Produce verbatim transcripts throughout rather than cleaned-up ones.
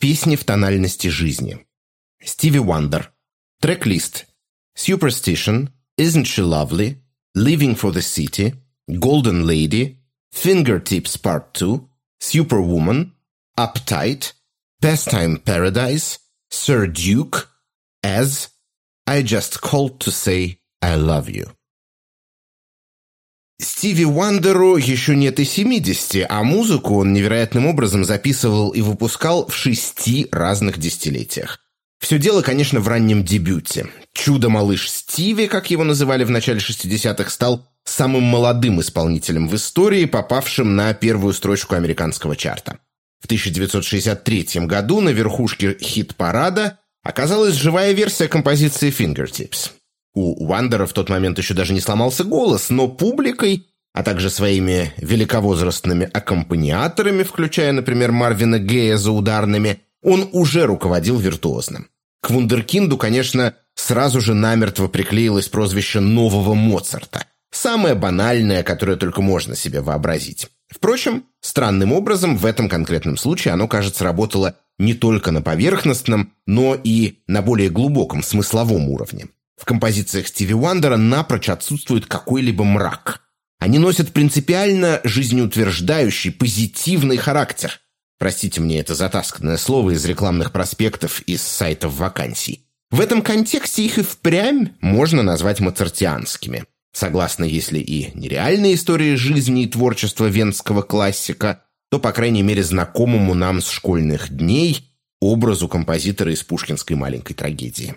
Песни в тональности жизни. Стиви Уандер. Трек-лист. Superstition, Isn't She Lovely, Living for the City, Golden Lady, Fingertips Part two, Superwoman, Uptight, Pastime Paradise, Sir Duke, As, I Just Called to Say I Love You. Стиви Уандеру еще нет и семидесяти, а музыку он невероятным образом записывал и выпускал в шести разных десятилетиях. Все дело, конечно, в раннем дебюте. «Чудо-малыш Стиви», как его называли в начале шестидесятых, стал самым молодым исполнителем в истории, попавшим на первую строчку американского чарта. В тысяча девятьсот шестьдесят третьем году на верхушке хит-парада оказалась живая версия композиции «Fingertips». У Уандера в тот момент еще даже не сломался голос, но публикой, а также своими великовозрастными аккомпаниаторами, включая, например, Марвина Гея за ударными, он уже руководил виртуозно. К вундеркинду, конечно, сразу же намертво приклеилось прозвище «нового Моцарта», самое банальное, которое только можно себе вообразить. Впрочем, странным образом в этом конкретном случае оно, кажется, работало не только на поверхностном, но и на более глубоком смысловом уровне. В композициях Стиви Уандера напрочь отсутствует какой-либо мрак. Они носят принципиально жизнеутверждающий, позитивный характер. Простите мне это затасканное слово из рекламных проспектов из сайтов вакансий. В этом контексте их и впрямь можно назвать моцартианскими. Согласно, если и нереальной истории жизни и творчества венского классика, то, по крайней мере, знакомому нам с школьных дней образу композитора из пушкинской маленькой трагедии.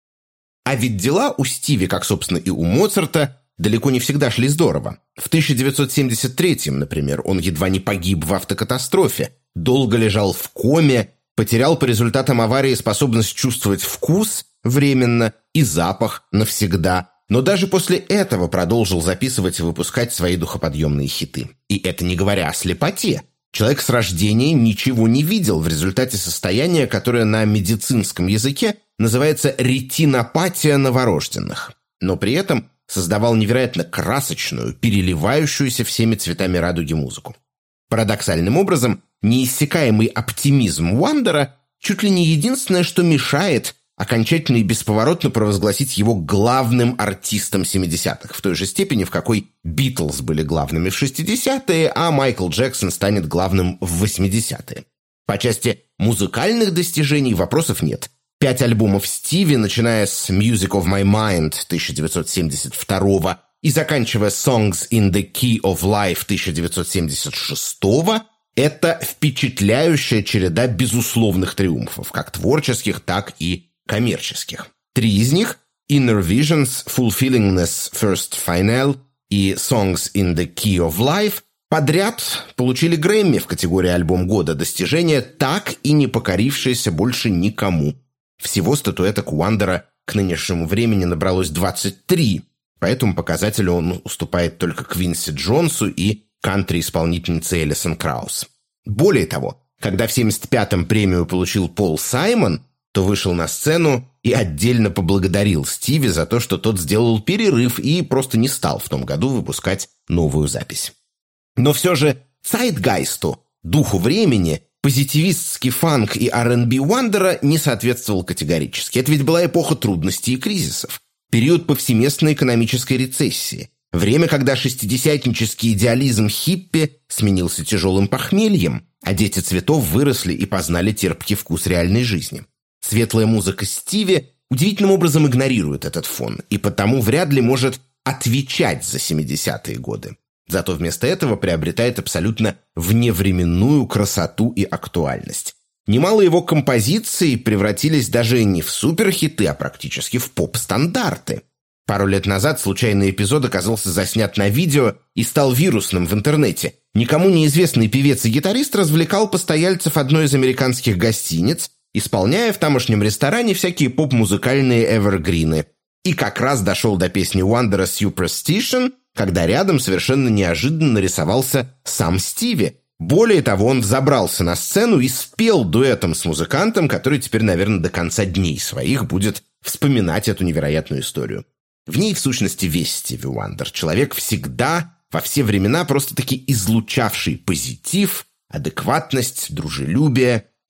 А ведь дела у Стиви, как, собственно, и у Моцарта, далеко не всегда шли здорово. В тысяча девятьсот семьдесят третьем, например, он едва не погиб в автокатастрофе, долго лежал в коме, потерял по результатам аварии способность чувствовать вкус временно и запах навсегда, но даже после этого продолжил записывать и выпускать свои духоподъемные хиты. И это не говоря о слепоте. Человек с рождения ничего не видел в результате состояния, которое на медицинском языке называется ретинопатия новорожденных. Но при этом создавал невероятно красочную, переливающуюся всеми цветами радуги музыку. Парадоксальным образом, неиссякаемый оптимизм Уандера чуть ли не единственное, что мешает окончательно и бесповоротно провозгласить его главным артистом семидесятых, в той же степени, в какой Битлз были главными в шестидесятые, а Майкл Джексон станет главным в восьмидесятые. По части музыкальных достижений вопросов нет. Пять альбомов Стиви, начиная с «Music of My Mind» тысяча девятьсот семьдесят второго и заканчивая «Songs in the Key of Life» тысяча девятьсот семьдесят шестого, это впечатляющая череда безусловных триумфов, как творческих, так и коммерческих. Три из них – Inner Visions, Fulfillingness First Final и Songs in the Key of Life – подряд получили Грэмми в категории «Альбом года», достижения, так и не покорившиеся больше никому. Всего статуэток Уандера к нынешнему времени набралось двадцать три, по этому показателю он уступает только Квинси Джонсу и кантри-исполнительнице Элисон Краус. Более того, когда в семьдесят пятом премию получил Пол Саймон, то вышел на сцену и отдельно поблагодарил Стиви за то, что тот сделал перерыв и просто не стал в том году выпускать новую запись. Но все же цайтгайсту, духу времени, позитивистский фанк и ар энд би Уандера не соответствовал категорически. Это ведь была эпоха трудностей и кризисов, период повсеместной экономической рецессии, время, когда шестидесятнический идеализм хиппи сменился тяжелым похмельем, а дети цветов выросли и познали терпкий вкус реальной жизни. Светлая музыка Стиви удивительным образом игнорирует этот фон и потому вряд ли может отвечать за семидесятые годы. Зато вместо этого приобретает абсолютно вневременную красоту и актуальность. Немало его композиций превратились даже не в суперхиты, а практически в поп-стандарты. Пару лет назад случайный эпизод оказался заснят на видео и стал вирусным в интернете. Никому неизвестный певец и гитарист развлекал постояльцев одной из американских гостиниц, исполняя в тамошнем ресторане всякие поп-музыкальные эвергрины. И как раз дошел до песни Уандера «Superstition», когда рядом совершенно неожиданно нарисовался сам Стиви. Более того, он взобрался на сцену и спел дуэтом с музыкантом, который теперь, наверное, до конца дней своих будет вспоминать эту невероятную историю. В ней, в сущности, весь Стиви Уандер. Человек всегда, во все времена, просто-таки излучавший позитив, адекватность, дружелюбие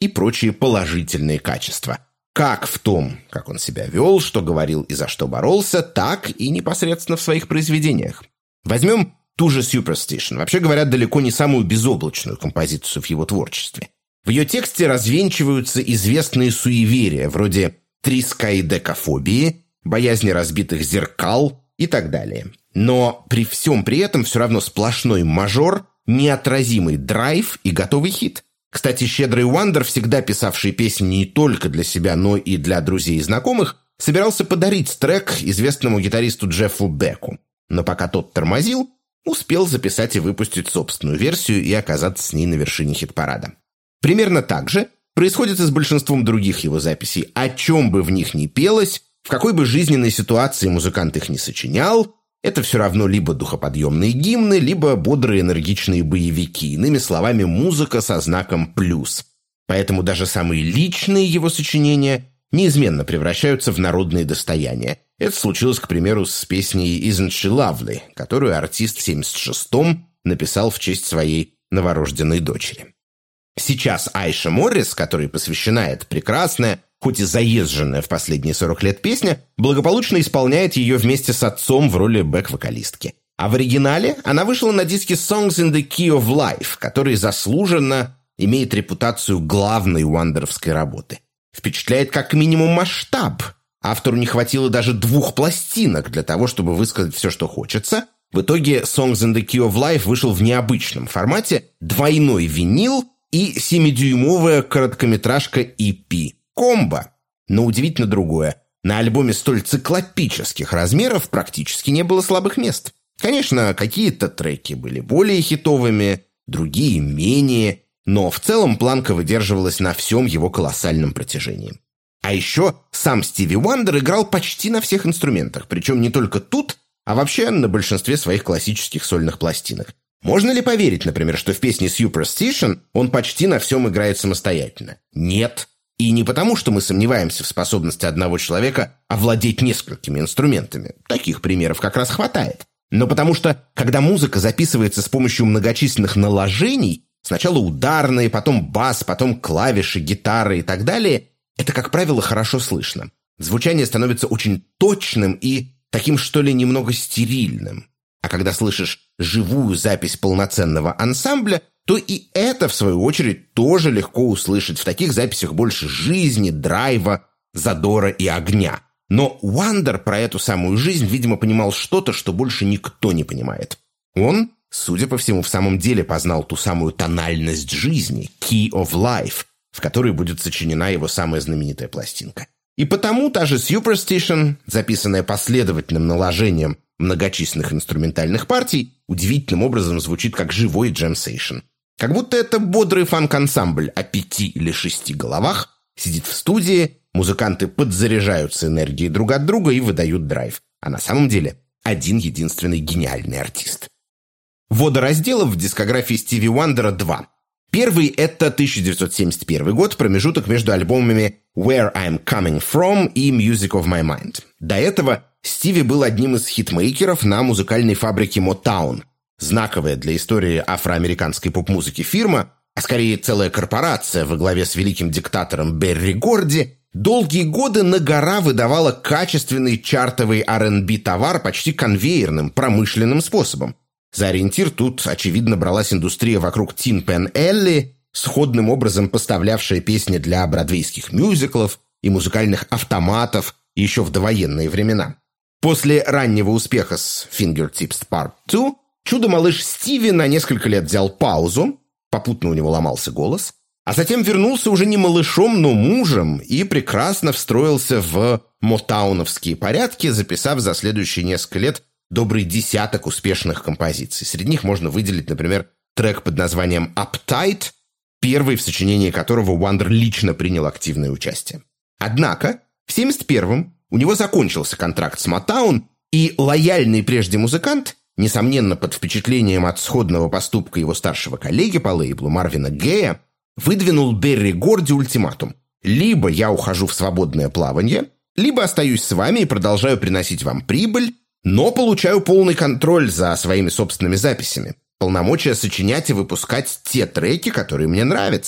и прочие положительные качества. Как в том, как он себя вел, что говорил и за что боролся, так и непосредственно в своих произведениях. Возьмем ту же Superstition, вообще говоря, далеко не самую безоблачную композицию в его творчестве. В ее тексте развенчиваются известные суеверия, вроде трискаидекафобии, боязни разбитых зеркал и так далее. Но при всем при этом все равно сплошной мажор, неотразимый драйв и готовый хит. Кстати, щедрый Уандер, всегда писавший песни не только для себя, но и для друзей и знакомых, собирался подарить трек известному гитаристу Джеффу Беку. Но пока тот тормозил, успел записать и выпустить собственную версию и оказаться с ней на вершине хит-парада. Примерно так же происходит и с большинством других его записей. О чем бы в них ни пелось, в какой бы жизненной ситуации музыкант их не сочинял, это все равно либо духоподъемные гимны, либо бодрые энергичные боевики. Иными словами, музыка со знаком «плюс». Поэтому даже самые личные его сочинения неизменно превращаются в народные достояния. Это случилось, к примеру, с песней «Isn't She Lovely», которую артист в семьдесят шестом написал в честь своей новорожденной дочери. Сейчас Айша Моррис, которой посвящена эта прекрасная, хоть и заезженная в последние сорок лет песня, благополучно исполняет ее вместе с отцом в роли бэк-вокалистки. А в оригинале она вышла на диске «Songs in the Key of Life», который заслуженно имеет репутацию главной уандеровской работы. Впечатляет как минимум масштаб. Автору не хватило даже двух пластинок для того, чтобы высказать все, что хочется. В итоге «Songs in the Key of Life» вышел в необычном формате, двойной винил и семидюймовая короткометражка и пи. Комбо. Но удивительно другое. На альбоме столь циклопических размеров практически не было слабых мест. Конечно, какие-то треки были более хитовыми, другие менее, но в целом планка выдерживалась на всем его колоссальном протяжении. А еще сам Стиви Уандер играл почти на всех инструментах, причем не только тут, а вообще на большинстве своих классических сольных пластинок. Можно ли поверить, например, что в песне Superstition он почти на всем играет самостоятельно? Нет. И не потому, что мы сомневаемся в способности одного человека овладеть несколькими инструментами. Таких примеров как раз хватает. Но потому что, когда музыка записывается с помощью многочисленных наложений, сначала ударные, потом бас, потом клавиши, гитары и так далее, это, как правило, хорошо слышно. Звучание становится очень точным и таким, что ли, немного стерильным. А когда слышишь живую запись полноценного ансамбля, то и это, в свою очередь, тоже легко услышать. В таких записях больше жизни, драйва, задора и огня. Но Уандер про эту самую жизнь, видимо, понимал что-то, что больше никто не понимает. Он, судя по всему, в самом деле познал ту самую тональность жизни, Key of Life, в которой будет сочинена его самая знаменитая пластинка. И потому та же Superstition, записанная последовательным наложением многочисленных инструментальных партий, удивительным образом звучит как живой джем-сейшн. Как будто это бодрый фанк-ансамбль о пяти или шести головах сидит в студии, музыканты подзаряжаются энергией друг от друга и выдают драйв. А на самом деле один единственный гениальный артист. Водоразделов в дискографии Стиви Уандера два. Первый – это тысяча девятьсот семьдесят первый год, промежуток между альбомами «Where I'm Coming From» и «Music of My Mind». До этого Стиви был одним из хитмейкеров на музыкальной фабрике Motown. Знаковая для истории афроамериканской поп-музыки фирма, а скорее целая корпорация во главе с великим диктатором Берри Горди, долгие годы на гора выдавала качественный чартовый ар энд би-товар почти конвейерным, промышленным способом. За ориентир тут, очевидно, бралась индустрия вокруг Тин Пен Элли, сходным образом поставлявшая песни для бродвейских мюзиклов и музыкальных автоматов еще в довоенные времена. После раннего успеха с Fingertips Part два чудо-малыш Стиви на несколько лет взял паузу, попутно у него ломался голос, а затем вернулся уже не малышом, но мужем и прекрасно встроился в мотауновские порядки, записав за следующие несколько лет добрый десяток успешных композиций. Среди них можно выделить, например, трек под названием «Uptight», первый, в сочинении которого Уандер лично принял активное участие. Однако в семьдесят первом у него закончился контракт с Motown, и лояльный прежде музыкант, несомненно под впечатлением от сходного поступка его старшего коллеги по лейблу Марвина Гея, выдвинул Берри Горди ультиматум. Либо я ухожу в свободное плавание, либо остаюсь с вами и продолжаю приносить вам прибыль, но получаю полный контроль за своими собственными записями, полномочия сочинять и выпускать те треки, которые мне нравятся.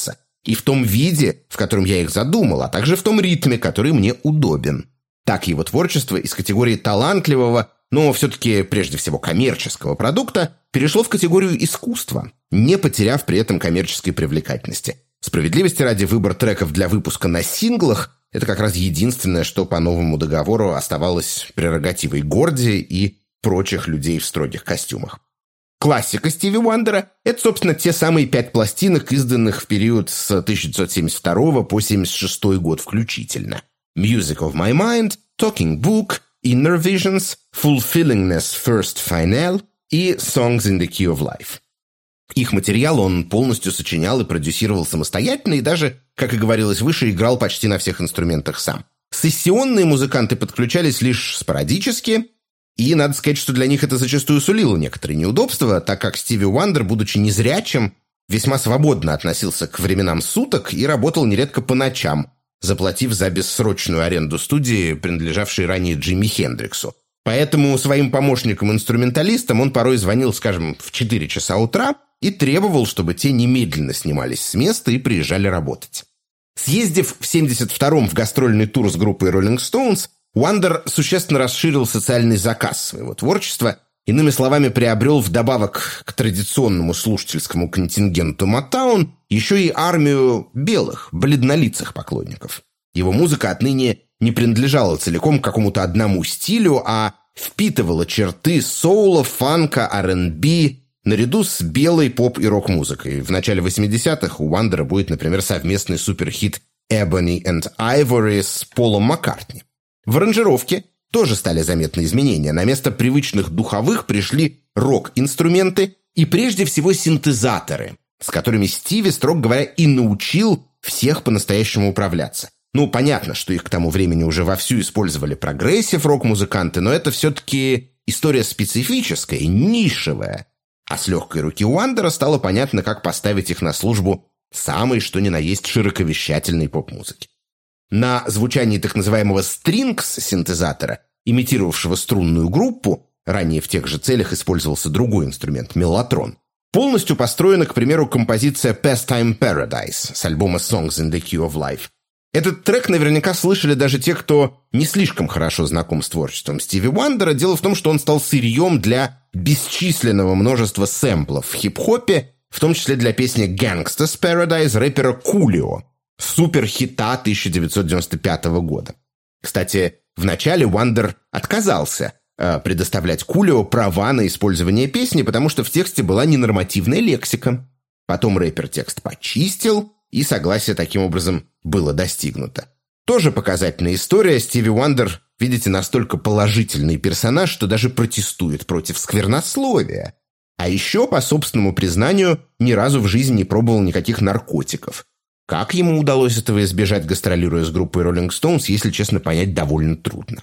и в том виде, в котором я их задумал, а также в том ритме, который мне удобен. Так его творчество из категории талантливого, но все-таки прежде всего коммерческого продукта перешло в категорию искусства, не потеряв при этом коммерческой привлекательности. Справедливости ради, выбор треков для выпуска на синглах – это как раз единственное, что по новому договору оставалось прерогативой Горди и прочих людей в строгих костюмах. Классика Стиви Уандера – это, собственно, те самые пять пластинок, изданных в период с тысяча девятьсот семьдесят второго по семьдесят шестой год включительно. Music of My Mind, Talking Book, Inner Visions, Fulfillingness First Final и Songs in the Key of Life. Их материал он полностью сочинял и продюсировал самостоятельно, и даже, как и говорилось выше, играл почти на всех инструментах сам. Сессионные музыканты подключались лишь спорадически, и надо сказать, что для них это зачастую сулило некоторые неудобства, так как Стиви Уандер, будучи незрячим, весьма свободно относился к временам суток и работал нередко по ночам, заплатив за бессрочную аренду студии, принадлежавшей ранее Джимми Хендриксу. Поэтому своим помощникам-инструменталистам он порой звонил, скажем, в четыре часа утра и требовал, чтобы те немедленно снимались с места и приезжали работать. Съездив в семьдесят втором в гастрольный тур с группой Rolling Stones, Уандер существенно расширил социальный заказ своего творчества, иными словами, приобрел вдобавок к традиционному слушательскому контингенту Motown еще и армию белых, бледнолицых поклонников. Его музыка отныне не принадлежала целиком к какому-то одному стилю, а впитывала черты соула, фанка, ар энд би, наряду с белой поп- и рок-музыкой. В начале восьмидесятых у Уандера будет, например, совместный суперхит «Ebony and Ivory» с Полом Маккартни. В аранжировке тоже стали заметны изменения. На место привычных духовых пришли рок-инструменты и прежде всего синтезаторы, с которыми Стиви, строго говоря, и научил всех по-настоящему управляться. Ну, понятно, что их к тому времени уже вовсю использовали прогрессив-рок-музыканты, но это все-таки история специфическая, нишевая. А с легкой руки Уандера стало понятно, как поставить их на службу самой, что ни на есть, широковещательной поп-музыки. На звучании так называемого стрингс-синтезатора, имитировавшего струнную группу, ранее в тех же целях использовался другой инструмент – меллотрон, полностью построена, к примеру, композиция «Pastime Paradise» с альбома «Songs in the Key of Life». Этот трек наверняка слышали даже те, кто не слишком хорошо знаком с творчеством Стиви Уандера. Дело в том, что он стал сырьем для бесчисленного множества сэмплов в хип-хопе, в том числе для песни «Gangsta's Paradise» рэпера Кулио, суперхита тысяча девятьсот девяносто пятого года. Кстати, вначале Уандер отказался э, предоставлять Кулио права на использование песни, потому что в тексте была ненормативная лексика. Потом рэпер текст почистил, и согласие таким образом было достигнуто. Тоже показательная история. Стиви Уандер, видите, настолько положительный персонаж, что даже протестует против сквернословия. А еще, по собственному признанию, ни разу в жизни не пробовал никаких наркотиков. Как ему удалось этого избежать, гастролируя с группой Rolling Stones, если честно, понять довольно трудно.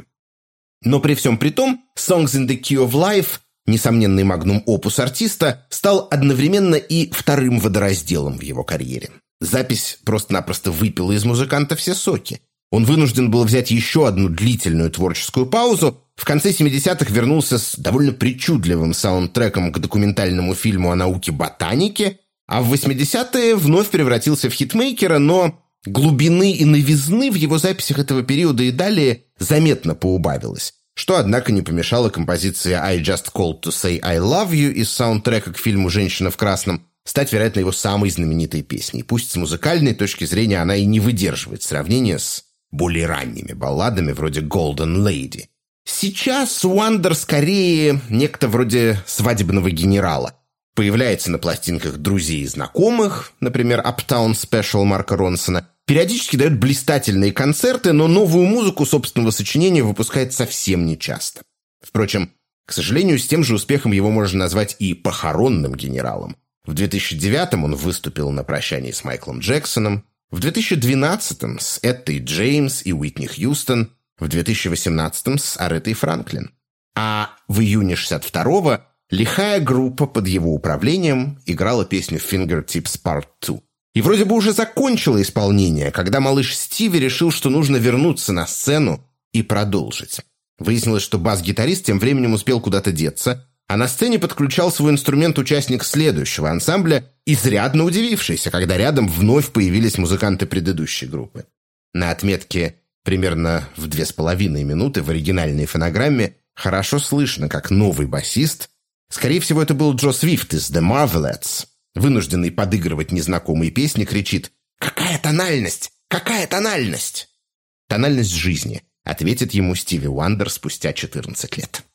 Но при всем при том, «Songs in the Key of Life», несомненный магнум-опус артиста, стал одновременно и вторым водоразделом в его карьере. Запись просто-напросто выпила из музыканта все соки. Он вынужден был взять еще одну длительную творческую паузу. В конце семидесятых вернулся с довольно причудливым саундтреком к документальному фильму о науке ботаники, а в восьмидесятые вновь превратился в хитмейкера, но глубины и новизны в его записях этого периода и далее заметно поубавилось, что, однако, не помешало композиции «I just called to say I love you» из саундтрека к фильму «Женщина в красном» стать, вероятно, его самой знаменитой песней. Пусть с музыкальной точки зрения она и не выдерживает сравнения с более ранними балладами вроде «Golden Lady». Сейчас Уандер скорее некто вроде свадебного генерала. Появляется на пластинках друзей и знакомых, например, Uptown Special Марка Ронсона, периодически дает блистательные концерты, но новую музыку собственного сочинения выпускает совсем нечасто. Впрочем, к сожалению, с тем же успехом его можно назвать и похоронным генералом. В две тысячи девятом он выступил на прощании с Майклом Джексоном, в две тысячи двенадцатом с Эттой Джеймс и Уитни Хьюстон, в две тысячи восемнадцатом с Аретой Франклин. А в июне шестьдесят второго лихая группа под его управлением играла песню «Fingertips Part два». И вроде бы уже закончила исполнение, когда малыш Стиви решил, что нужно вернуться на сцену и продолжить. Выяснилось, что бас-гитарист тем временем успел куда-то деться, а на сцене подключал свой инструмент участник следующего ансамбля, изрядно удивившийся, когда рядом вновь появились музыканты предыдущей группы. На отметке примерно в две с половиной минуты в оригинальной фонограмме хорошо слышно, как новый басист, скорее всего, это был Джо Свифт из The Marvelettes, вынужденный подыгрывать незнакомой песни, кричит: «Какая тональность? Какая тональность?» «Тональность жизни», — ответит ему Стиви Уандер спустя четырнадцать лет.